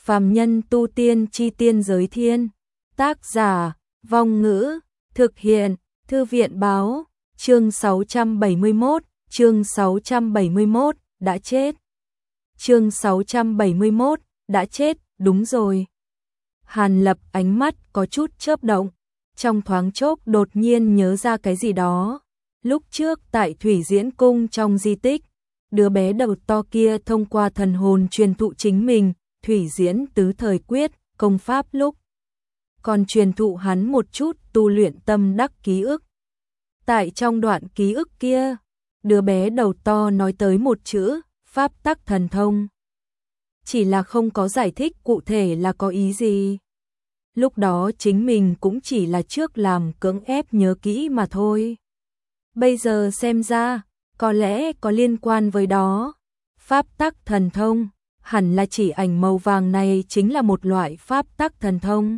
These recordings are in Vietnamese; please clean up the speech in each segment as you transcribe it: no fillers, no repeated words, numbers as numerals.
Phàm nhân tu tiên chi tiên giới thiên. Tác giả, Vong Ngữ, thực hiện, Thư viện báo, chương 671, đã chết. Chương 671, đã chết, đúng rồi. Hàn Lập ánh mắt có chút chớp động, trong thoáng chốc đột nhiên nhớ ra cái gì đó. Lúc trước tại Thủy Diễn Cung trong di tích, đứa bé đầu to kia thông qua thần hồn truyền thụ chính mình Thủy Diễn Tứ Thời Quyết, công pháp lúc còn truyền thụ hắn một chút tu luyện tâm đắc ký ức. Tại trong đoạn ký ức kia, đứa bé đầu to nói tới một chữ, pháp tắc thần thông. Chỉ là không có giải thích cụ thể là có ý gì. Lúc đó chính mình cũng chỉ là trước làm cưỡng ép nhớ kỹ mà thôi. Bây giờ xem ra, có lẽ có liên quan với đó. Pháp tắc thần thông, hẳn là chỉ ảnh màu vàng này chính là một loại pháp tắc thần thông.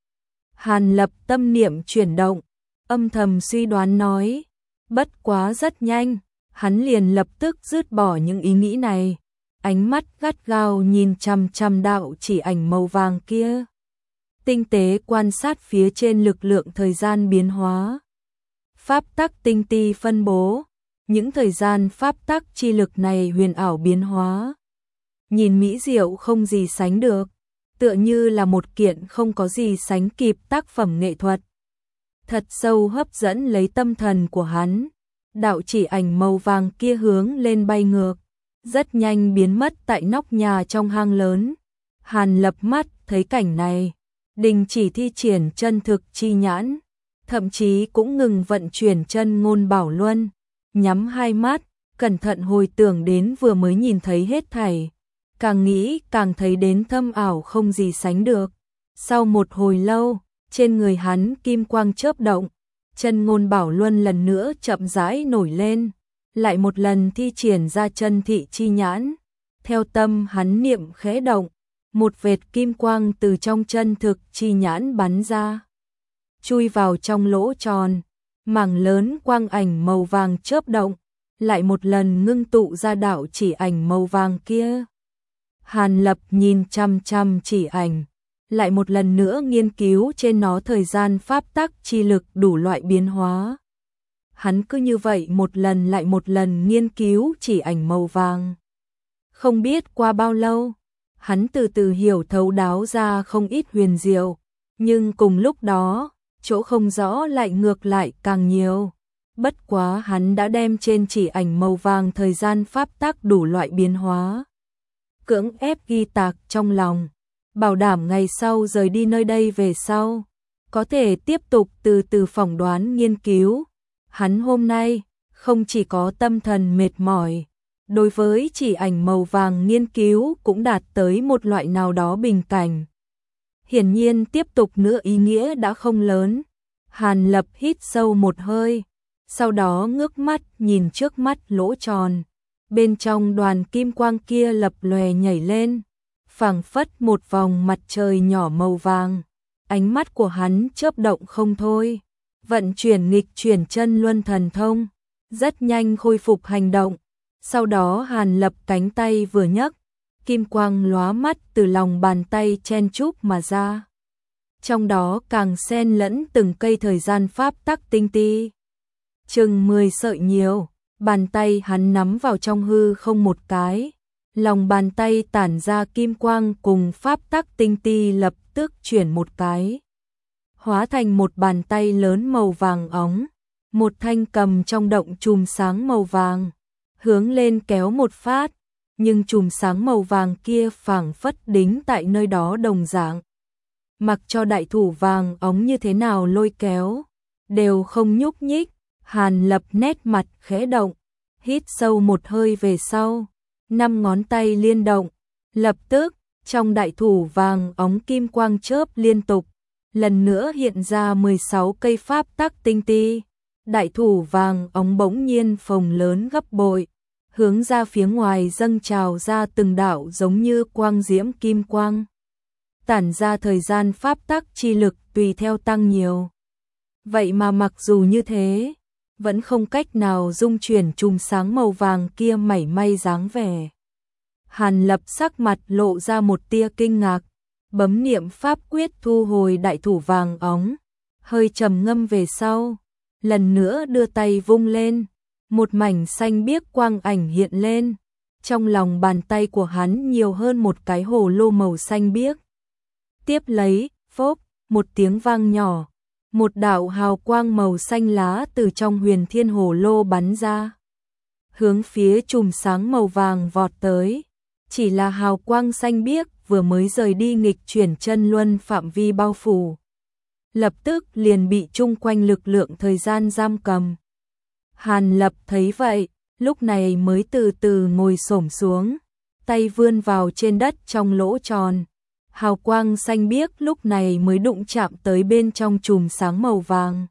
Hàn Lập tâm niệm chuyển động, âm thầm suy đoán nói, bất quá rất nhanh, hắn liền lập tức dứt bỏ những ý nghĩ này, ánh mắt gắt gao nhìn chằm chằm đạo chỉ ảnh màu vàng kia. Tinh tế quan sát phía trên lực lượng thời gian biến hóa. Pháp tắc tinh ti phân bố, những thời gian pháp tắc chi lực này huyền ảo biến hóa. Nhìn mỹ diệu không gì sánh được, tựa như là một kiện không có gì sánh kịp tác phẩm nghệ thuật. Thật sâu hấp dẫn lấy tâm thần của hắn, đạo chỉ ảnh màu vàng kia hướng lên bay ngược, rất nhanh biến mất tại nóc nhà trong hang lớn. Hàn Lập mắt thấy cảnh này, đình chỉ thi triển chân thực chi nhãn, thậm chí cũng ngừng vận chuyển chân ngôn bảo luân, nhắm hai mắt, cẩn thận hồi tưởng đến vừa mới nhìn thấy hết thảy, càng nghĩ càng thấy đến thâm ảo không gì sánh được. Sau một hồi lâu, trên người hắn kim quang chớp động, chân ngôn bảo luân lần nữa chậm rãi nổi lên, lại một lần thi triển ra chân thị chi nhãn. Theo tâm hắn niệm khẽ động, một vệt kim quang từ trong chân thực chi nhãn bắn ra, chui vào trong lỗ tròn, mảng lớn quang ảnh màu vàng chớp động, lại một lần ngưng tụ ra đạo chỉ ảnh màu vàng kia. Hàn Lập nhìn chăm chăm chỉ ảnh, lại một lần nữa nghiên cứu trên nó thời gian pháp tắc chi lực đủ loại biến hóa. Hắn cứ như vậy một lần lại một lần nghiên cứu chỉ ảnh màu vàng. Không biết qua bao lâu, hắn từ từ hiểu thấu đáo ra không ít huyền diệu, nhưng cùng lúc đó, chỗ không rõ lại ngược lại càng nhiều. Bất quá hắn đã đem trên chỉ ảnh màu vàng thời gian pháp tắc đủ loại biến hóa cưỡng ép ghi tạc trong lòng, bảo đảm ngày sau rời đi nơi đây về sau, có thể tiếp tục từ từ phỏng đoán nghiên cứu. Hắn hôm nay không chỉ có tâm thần mệt mỏi, đối với chỉ ảnh màu vàng nghiên cứu cũng đạt tới một loại nào đó bình cảnh. Hiển nhiên tiếp tục nữa ý nghĩa đã không lớn. Hàn Lập hít sâu một hơi, sau đó ngước mắt nhìn trước mắt lỗ tròn. Bên trong đoàn kim quang kia lập lòe nhảy lên, phảng phất một vòng mặt trời nhỏ màu vàng. Ánh mắt của hắn chớp động không thôi, vận chuyển nghịch chuyển chân luân thần thông, rất nhanh khôi phục hành động. Sau đó Hàn Lập cánh tay vừa nhấc, kim quang lóa mắt từ lòng bàn tay chen chúc mà ra. Trong đó càng xen lẫn từng cây thời gian pháp tắc tinh ti, chừng 10 sợi nhiều. Bàn tay hắn nắm vào trong hư không một cái, lòng bàn tay tản ra kim quang cùng pháp tắc tinh ti lập tức chuyển một cái, hóa thành một bàn tay lớn màu vàng óng, một thanh cầm trong động chùm sáng màu vàng, hướng lên kéo một phát, nhưng chùm sáng màu vàng kia phảng phất đính tại nơi đó đồng dạng. Mặc cho đại thủ vàng óng như thế nào lôi kéo, đều không nhúc nhích. Hàn Lập nét mặt khẽ động, hít sâu một hơi về sau, 5 ngón tay liên động, lập tức, trong đại thủ vàng óng kim quang chớp liên tục, lần nữa hiện ra 16 cây pháp tắc tinh ti. Đại thủ vàng óng bỗng nhiên phồng lớn gấp bội, hướng ra phía ngoài dâng trào ra từng đạo giống như quang diễm kim quang. Tản ra thời gian pháp tắc chi lực tùy theo tăng nhiều. Vậy mà mặc dù như thế, vẫn không cách nào dung chuyển chùm sáng màu vàng kia mảy may dáng vẻ. Hàn Lập sắc mặt lộ ra một tia kinh ngạc, bấm niệm pháp quyết thu hồi đại thủ vàng óng, hơi trầm ngâm về sau, lần nữa đưa tay vung lên, một mảnh xanh biếc quang ảnh hiện lên, trong lòng bàn tay của hắn nhiều hơn một cái hồ lô màu xanh biếc. Tiếp lấy, phốp, một tiếng vang nhỏ, một đạo hào quang màu xanh lá từ trong huyền thiên hồ lô bắn ra, hướng phía chùm sáng màu vàng vọt tới. Chỉ là hào quang xanh biếc vừa mới rời đi nghịch chuyển chân luân phạm vi bao phủ, lập tức liền bị chung quanh lực lượng thời gian giam cầm. Hàn Lập thấy vậy, lúc này mới từ từ ngồi xổm xuống, tay vươn vào trên đất trong lỗ tròn. Hào quang xanh biếc lúc này mới đụng chạm tới bên trong chùm sáng màu vàng,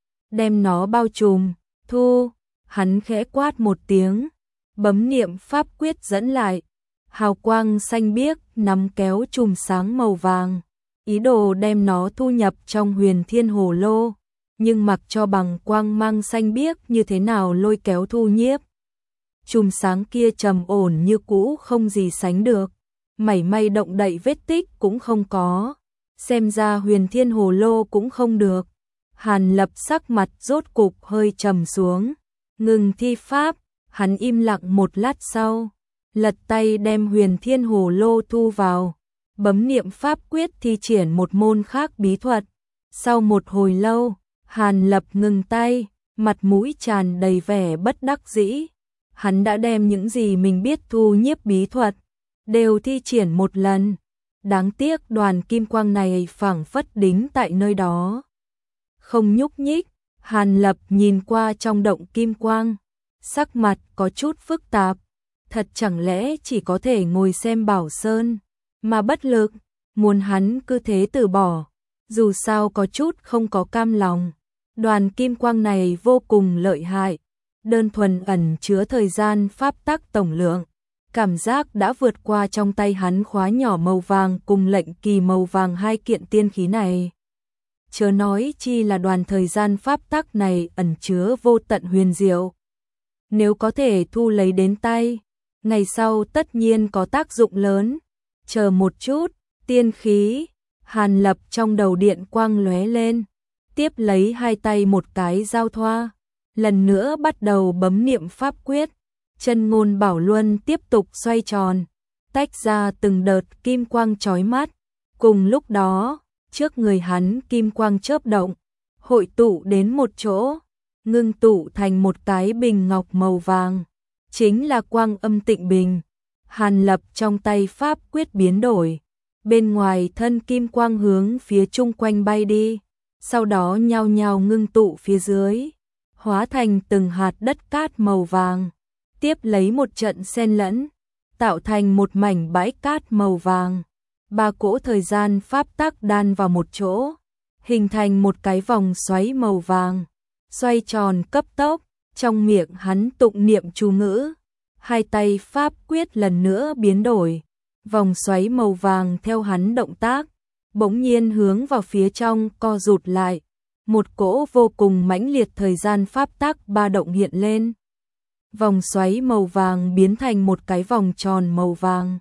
đem nó bao trùm. Thu, hắn khẽ quát một tiếng, bấm niệm pháp quyết dẫn lại. Hào quang xanh biếc nắm kéo chùm sáng màu vàng, ý đồ đem nó thu nhập trong huyền thiên hồ lô, nhưng mặc cho bằng quang mang xanh biếc như thế nào lôi kéo thu nhiếp, chùm sáng kia trầm ổn như cũ không gì sánh được, mảy may động đậy vết tích cũng không có, xem ra huyền thiên hồ lô cũng không được. Hàn Lập sắc mặt rốt cục hơi trầm xuống, ngừng thi pháp, hắn im lặng một lát sau, lật tay đem huyền thiên hồ lô thu vào, bấm niệm pháp quyết thi triển một môn khác bí thuật. Sau một hồi lâu, Hàn Lập ngừng tay, mặt mũi tràn đầy vẻ bất đắc dĩ. Hắn đã đem những gì mình biết thu nhiếp bí thuật đều thi triển một lần, đáng tiếc đoàn kim quang này phảng phất đính tại nơi đó, không nhúc nhích. Hàn Lập nhìn qua trong động kim quang, sắc mặt có chút phức tạp, thật chẳng lẽ chỉ có thể ngồi xem Bảo Sơn mà bất lực, muốn hắn cứ thế từ bỏ, dù sao có chút không có cam lòng. Đoàn kim quang này vô cùng lợi hại, đơn thuần ẩn chứa thời gian pháp tắc tổng lượng, cảm giác đã vượt qua trong tay hắn khóa nhỏ màu vàng cùng lệnh kỳ màu vàng hai kiện tiên khí này. Chớ nói chi là đoàn thời gian pháp tắc này ẩn chứa vô tận huyền diệu. Nếu có thể thu lấy đến tay, ngày sau tất nhiên có tác dụng lớn. Chờ một chút, tiên khí. Hàn Lập trong đầu điện quang lóe lên, tiếp lấy hai tay một cái giao thoa, lần nữa bắt đầu bấm niệm pháp quyết. Chân ngôn bảo luân tiếp tục xoay tròn, tách ra từng đợt kim quang chói mắt. Cùng lúc đó, trước người hắn kim quang chớp động, hội tụ đến một chỗ, ngưng tụ thành một cái bình ngọc màu vàng, chính là Quang Âm Tịnh Bình. Hàn Lập trong tay pháp quyết biến đổi, bên ngoài thân kim quang hướng phía chung quanh bay đi, sau đó nhao nhao ngưng tụ phía dưới, hóa thành từng hạt đất cát màu vàng, tiếp lấy một trận xen lẫn, tạo thành một mảnh bãi cát màu vàng. Ba cỗ thời gian pháp tắc đan vào một chỗ, hình thành một cái vòng xoáy màu vàng, xoay tròn cấp tốc, trong miệng hắn tụng niệm chú ngữ, hai tay pháp quyết lần nữa biến đổi, vòng xoáy màu vàng theo hắn động tác, bỗng nhiên hướng vào phía trong co rụt lại, một cỗ vô cùng mãnh liệt thời gian pháp tắc ba động hiện lên. Vòng xoáy màu vàng biến thành một cái vòng tròn màu vàng,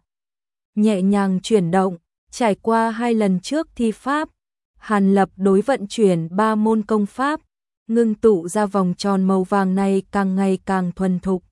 nhẹ nhàng chuyển động, trải qua hai lần trước thi pháp, Hàn Lập đối vận chuyển ba môn công pháp, ngưng tụ ra vòng tròn màu vàng này càng ngày càng thuần thục.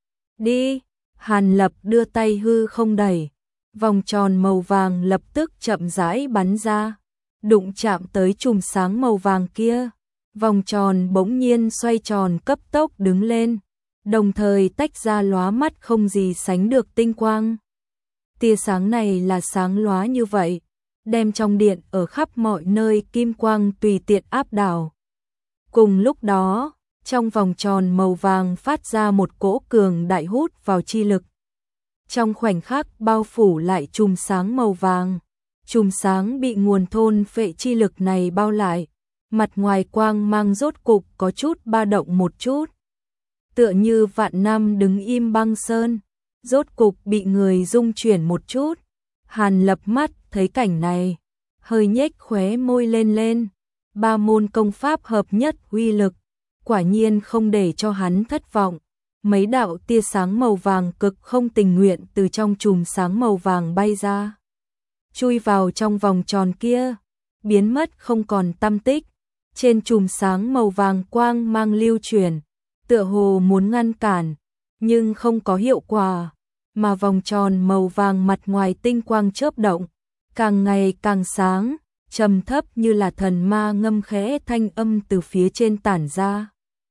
Đi, Hàn Lập đưa tay hư không đẩy, vòng tròn màu vàng lập tức chậm rãi bắn ra, đụng chạm tới chùm sáng màu vàng kia, vòng tròn bỗng nhiên xoay tròn cấp tốc đứng lên, đồng thời tách ra lóa mắt không gì sánh được tinh quang. Tia sáng này là sáng lóa như vậy, đem trong điện ở khắp mọi nơi kim quang tùy tiện áp đảo. Cùng lúc đó, trong vòng tròn màu vàng phát ra một cỗ cường đại hút vào chi lực. Trong khoảnh khắc bao phủ lại chùm sáng màu vàng, chùm sáng bị nguồn thôn phệ chi lực này bao lại, mặt ngoài quang mang rốt cục có chút ba động một chút. Tựa như vạn năm đứng im băng sơn, rốt cục bị người rung chuyển một chút. Hàn Lập mắt thấy cảnh này, hơi nhếch khóe môi lên lên, ba môn công pháp hợp nhất uy lực, quả nhiên không để cho hắn thất vọng. Mấy đạo tia sáng màu vàng cực không tình nguyện từ trong chùm sáng màu vàng bay ra, chui vào trong vòng tròn kia, biến mất không còn tăm tích. Trên chùm sáng màu vàng quang mang lưu chuyển, tựa hồ muốn ngăn cản, nhưng không có hiệu quả, mà vòng tròn màu vàng mặt ngoài tinh quang chớp động, càng ngày càng sáng, trầm thấp như là thần ma ngâm khẽ thanh âm từ phía trên tản ra.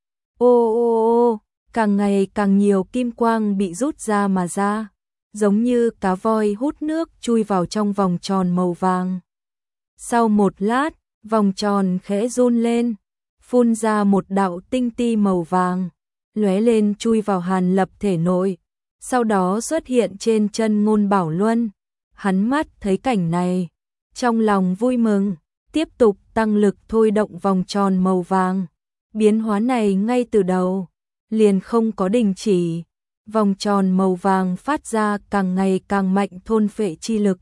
Ô ô ô, càng ngày càng nhiều kim quang bị rút ra mà ra, giống như cá voi hút nước chui vào trong vòng tròn màu vàng. Sau một lát, vòng tròn khẽ run lên, phun ra một đạo tinh ti màu vàng, lóe lên chui vào Hàn Lập thể nội, sau đó xuất hiện trên chân Ngôn Bảo Luân. Hắn mắt thấy cảnh này, trong lòng vui mừng, tiếp tục tăng lực thôi động vòng tròn màu vàng. Biến hóa này ngay từ đầu liền không có đình chỉ, vòng tròn màu vàng phát ra càng ngày càng mạnh thôn phệ chi lực.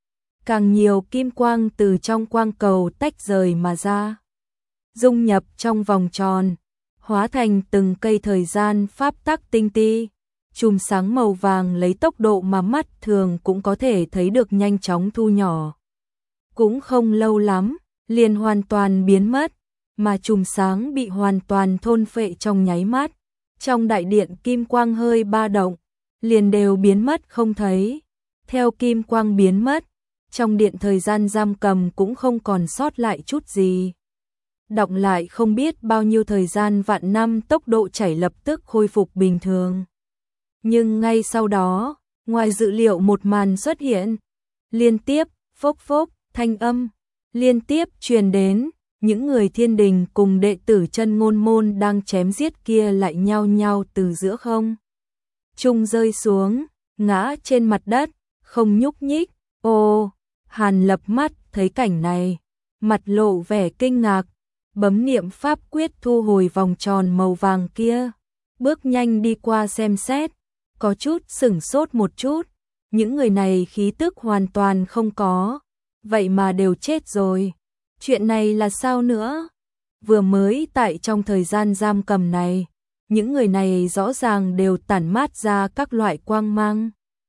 Càng nhiều kim quang từ trong quang cầu tách rời mà ra, dung nhập trong vòng tròn, hóa thành từng cây thời gian pháp tắc tinh ti. Chùm sáng màu vàng lấy tốc độ mà mắt thường cũng có thể thấy được nhanh chóng thu nhỏ. Cũng không lâu lắm, liền hoàn toàn biến mất, mà chùm sáng bị hoàn toàn thôn phệ trong nháy mắt. Trong đại điện kim quang hơi ba động, liền đều biến mất không thấy. Theo kim quang biến mất, trong điện thời gian giam cầm cũng không còn sót lại chút gì. Đọng lại không biết bao nhiêu thời gian vạn năm, tốc độ chảy lập tức khôi phục bình thường. Nhưng ngay sau đó, ngoài dự liệu một màn xuất hiện, liên tiếp, phốc phốc, thanh âm, liên tiếp truyền đến, những người thiên đình cùng đệ tử chân ngôn môn đang chém giết kia lại nhao nhao từ giữa không trung rơi xuống, ngã trên mặt đất, không nhúc nhích. Ô, Hàn Lập mắt thấy cảnh này, mặt lộ vẻ kinh ngạc, bấm niệm pháp quyết thu hồi vòng tròn màu vàng kia, bước nhanh đi qua xem xét, có chút sửng sốt một chút, những người này khí tức hoàn toàn không có, vậy mà đều chết rồi. Chuyện này là sao nữa? Vừa mới tại trong thời gian giam cầm này, những người này rõ ràng đều tản mát ra các loại quang mang.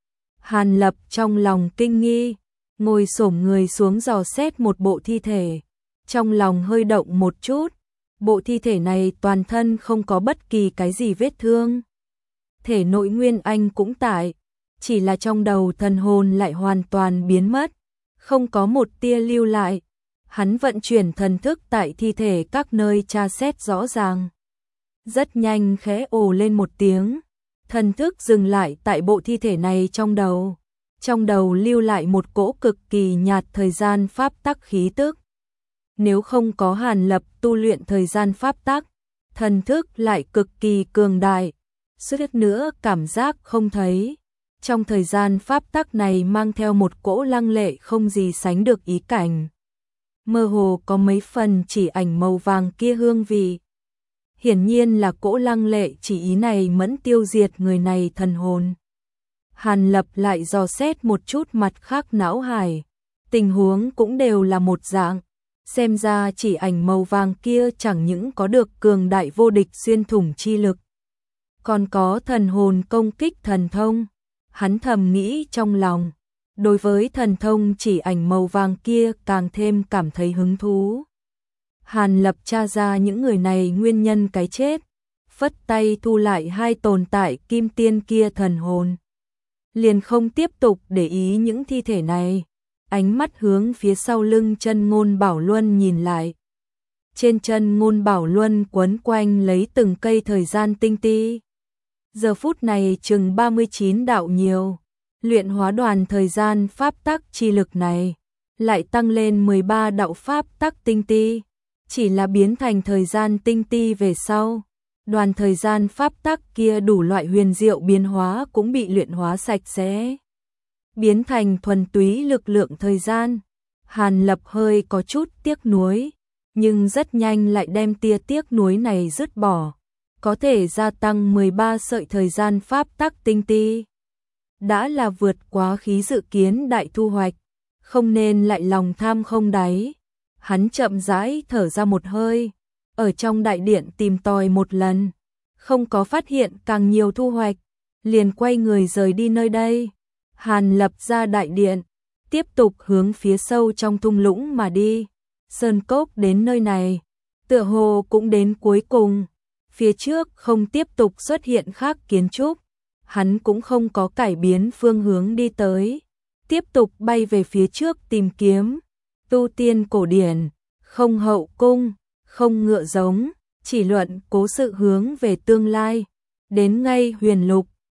Hàn Lập trong lòng kinh nghi, ngồi xổm người xuống dò xét một bộ thi thể, trong lòng hơi động một chút, bộ thi thể này toàn thân không có bất kỳ cái gì vết thương. Thể nội nguyên anh cũng tại, chỉ là trong đầu thần hồn lại hoàn toàn biến mất, không có một tia lưu lại. Hắn vận chuyển thần thức tại thi thể các nơi tra xét rõ ràng. Rất nhanh khẽ ồ lên một tiếng, thần thức dừng lại tại bộ thi thể này trong đầu. Trong đầu lưu lại một cỗ cực kỳ nhạt thời gian pháp tắc khí tức. Nếu không có Hàn Lập tu luyện thời gian pháp tắc, thần thức lại cực kỳ cường đại, suýt nữa cảm giác không thấy. Trong thời gian pháp tắc này mang theo một cỗ lăng lệ không gì sánh được ý cảnh. Mơ hồ có mấy phần chỉ ảnh màu vàng kia hương vị. Hiển nhiên là cỗ lăng lệ chỉ ý này mẫn tiêu diệt người này thần hồn. Hàn Lập lại dò xét một chút mặt khác não hải, tình huống cũng đều là một dạng. Xem ra chỉ ảnh màu vàng kia chẳng những có được cường đại vô địch xuyên thủng chi lực, còn có thần hồn công kích thần thông. Hắn thầm nghĩ trong lòng, đối với thần thông chỉ ảnh màu vàng kia càng thêm cảm thấy hứng thú. Hàn Lập tra ra những người này nguyên nhân cái chết, phất tay thu lại hai tồn tại kim tiên kia thần hồn. Liền không tiếp tục để ý những thi thể này, ánh mắt hướng phía sau lưng chân Ngôn Bảo Luân nhìn lại. Trên chân Ngôn Bảo Luân quấn quanh lấy từng cây thời gian tinh ti. Giờ phút này chừng 39 đạo nhiều, luyện hóa đoàn thời gian pháp tắc chi lực này, lại tăng lên 13 đạo pháp tắc tinh ti, chỉ là biến thành thời gian tinh ti về sau. Đoàn thời gian pháp tắc kia đủ loại huyền diệu biến hóa cũng bị luyện hóa sạch sẽ, biến thành thuần túy lực lượng thời gian. Hàn Lập hơi có chút tiếc nuối, nhưng rất nhanh lại đem tia tiếc nuối này dứt bỏ. Có thể gia tăng 13 sợi thời gian pháp tắc tinh ti, đã là vượt quá khí dự kiến đại thu hoạch, không nên lại lòng tham không đáy. Hắn chậm rãi thở ra một hơi, ở trong đại điện tìm tòi một lần, không có phát hiện càng nhiều thu hoạch, liền quay người rời đi nơi đây. Hàn Lập ra đại điện, tiếp tục hướng phía sâu trong thung lũng mà đi. Sơn cốc đến nơi này, tựa hồ cũng đến cuối cùng. Phía trước không tiếp tục xuất hiện khác kiến trúc, hắn cũng không có cải biến phương hướng đi tới, tiếp tục bay về phía trước tìm kiếm. Tu tiên cổ điển, không hậu cung, không ngựa giống, chỉ luận cố sự hướng về tương lai. Đến ngay Huyền Lục,